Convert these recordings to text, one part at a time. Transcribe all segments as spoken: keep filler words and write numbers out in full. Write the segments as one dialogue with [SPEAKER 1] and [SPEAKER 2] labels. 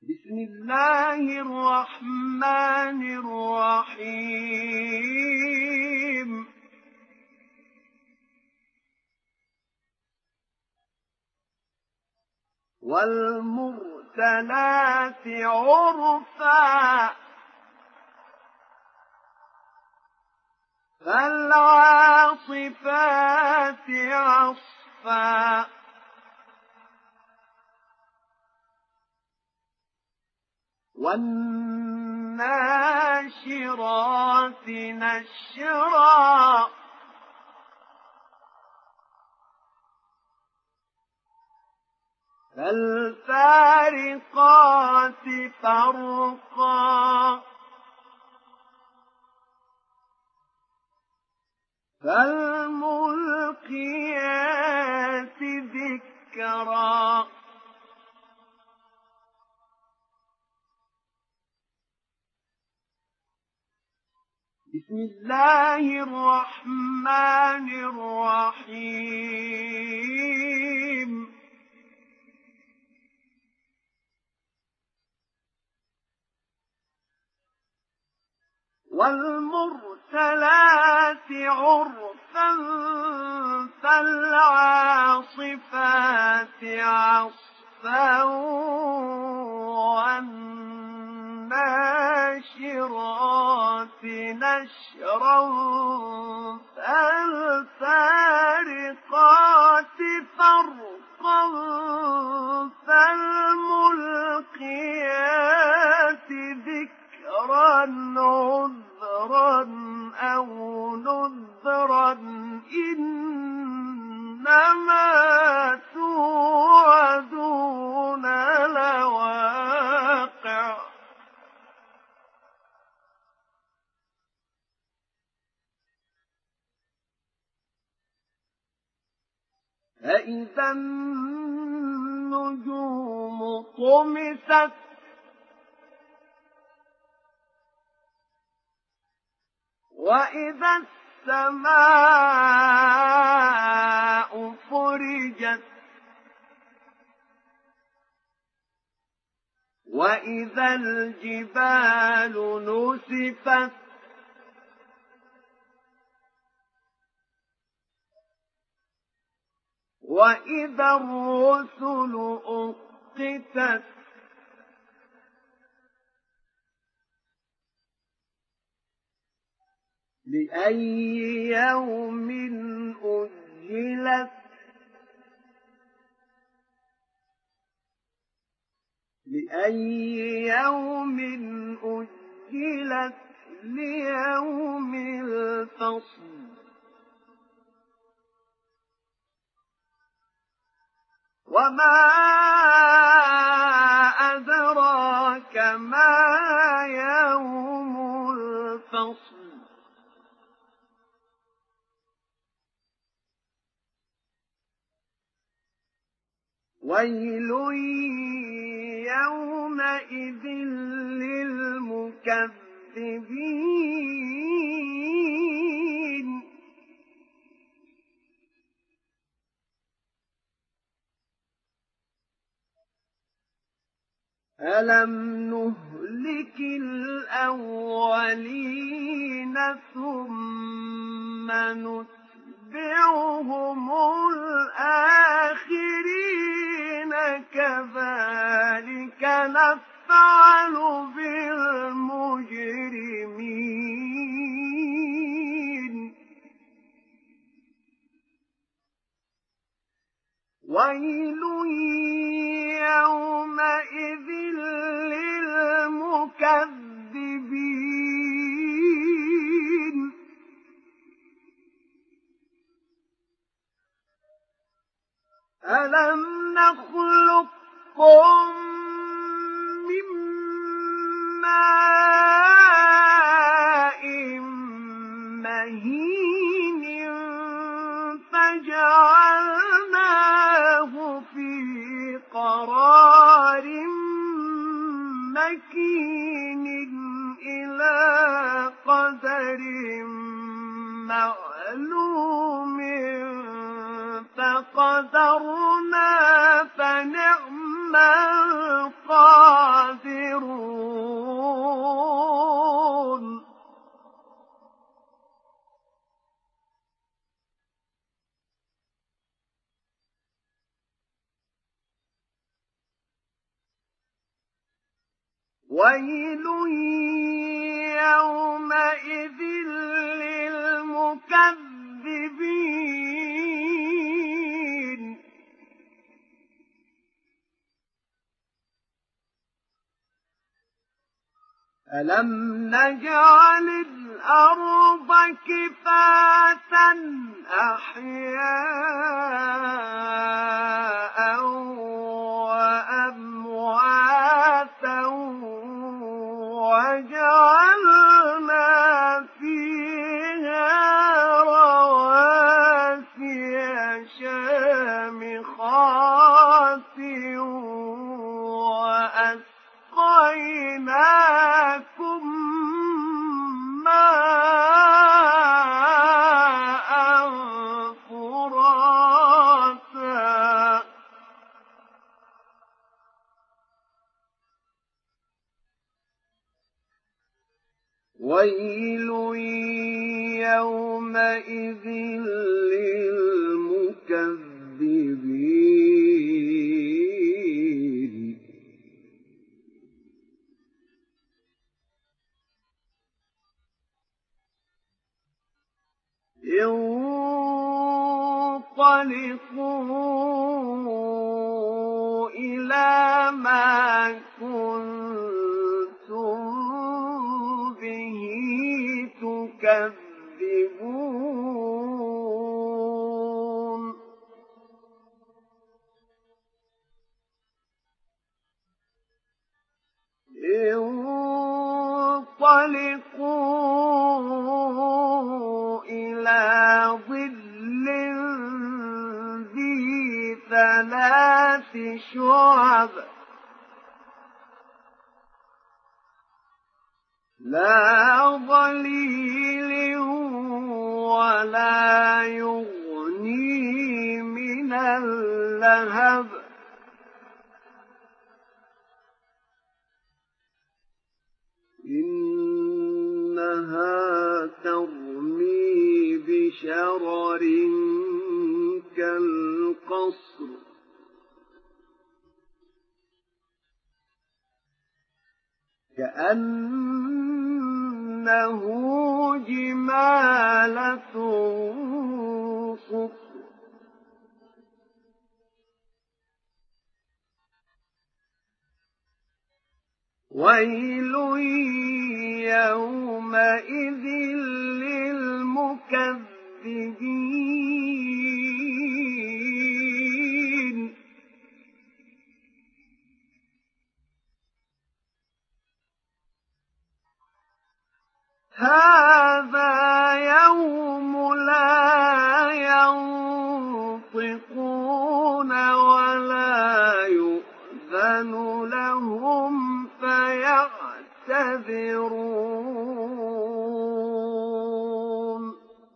[SPEAKER 1] بسم الله الرحمن الرحيم والمرسلات عرفا فالعاصفات عصفا والناشرات نشرا فالفارقات فرقا فالملقيات ذكرا بسم الله الرحمن الرحيم والمرسلات عرفا فالعاصفات عصفا والناشرات نشرا فالفارقات فرقا فالملقيات ذكرا عذرا أو نذرا إنما توعدون لواقع فإذا النجوم طمست وإذا السماء فرجت وإذا الجبال نسفت وإذا الرسل أقتت لأي يوم أجلت لأي يوم أجلت ليوم الفصل وما أدراك ما يوم الفصل ويل يومئذ للمكذبين ألم نهلك الأولين ثم نتبعهم الآخرين كذلك نفعل بالمجرمين ويل يومئذ للمكذبين ألم نخلقكم من ماء مهين فجعلناه في ويل يومئذ للمكذبين ألم نجعل الأرض كفاتا أحياء وأمواتا وجعلنا فيها رواسي شامخات وأسقيناكم ماء فراتا ويل يومئذ للمكذبين انطلقوا إلى ما كنتم به تكذبون انطلقوا إلى ظل ذي ثلاث شعب لا ظليل ولا يغني من اللهب إنها ترمي بشرر كالقصر كأنه جمالة صفر ويل يومئذ للمكذبين هذا يوم لا ينطقون ولا يؤذن لهم فيعتذرون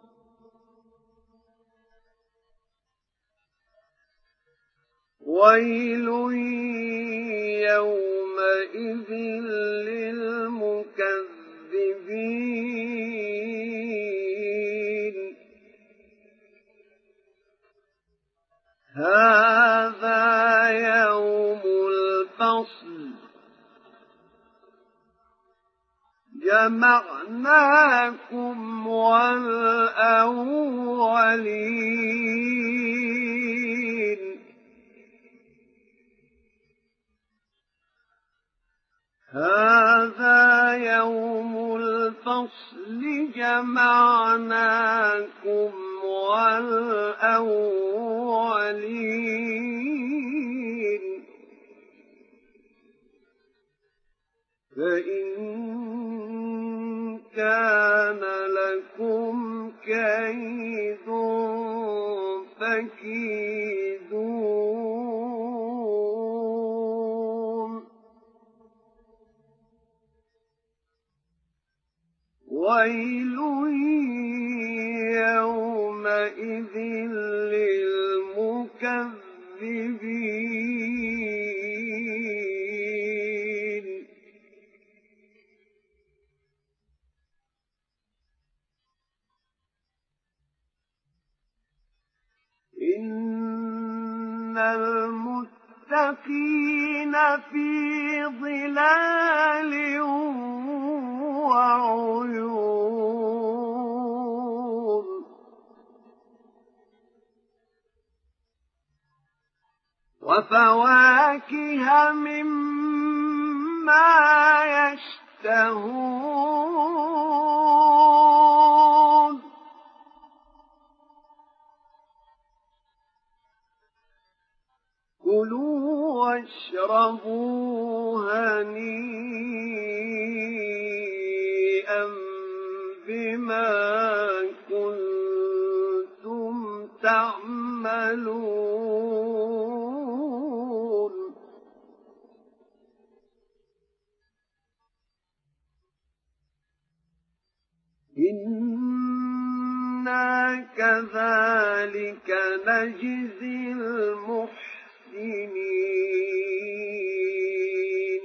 [SPEAKER 1] ويل يومئذ للمكذبين هذا يوم الفصل جمعناكم والأولين هذا يوم الفصل جمعناكم والأولين فإن كان لكم كيد فكيدون ويل يومئذ للمكذبين إن المتقين في ظلال وعيون وفواكه مما يشتهون كلوا واشربوا هنيئا بما كنتم تعملون إنا كذلك نجزي المحسنين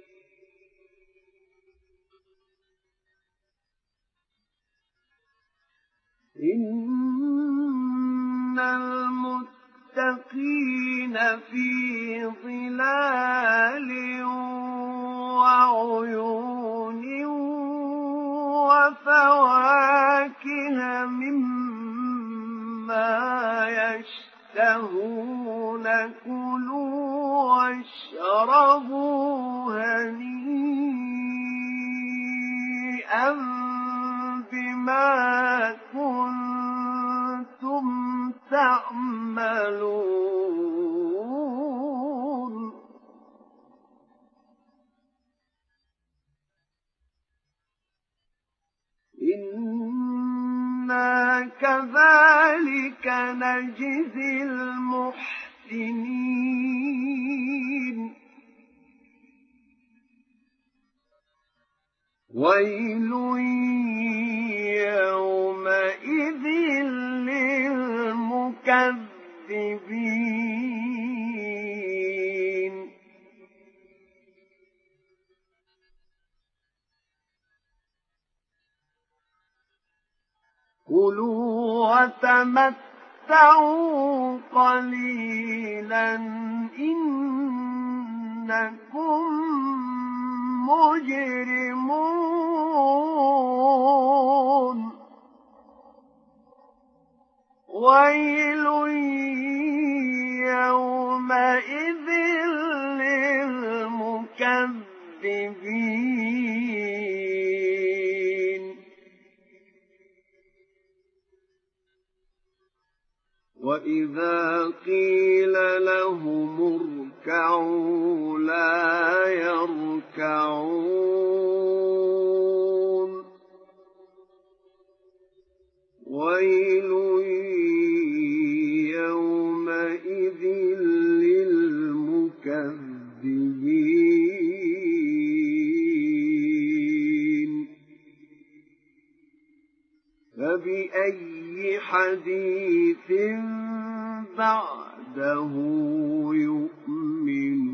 [SPEAKER 1] إن المتقين في ظلال وعيون وفواكه مما يشتهون كلوا واشربوا هنيئا بما كنتم تعملون إنا كذلك نجزي المحسنين ويل يومئذ للمكذبين كلوا وتمتعوا قليلا إنكم مجرمون ويل يومئذ للمكذبين وإذا قيل لهم اركعوا لا يركعون ويل يومئذ للمكذبين فبأي حديث بعده يؤمنون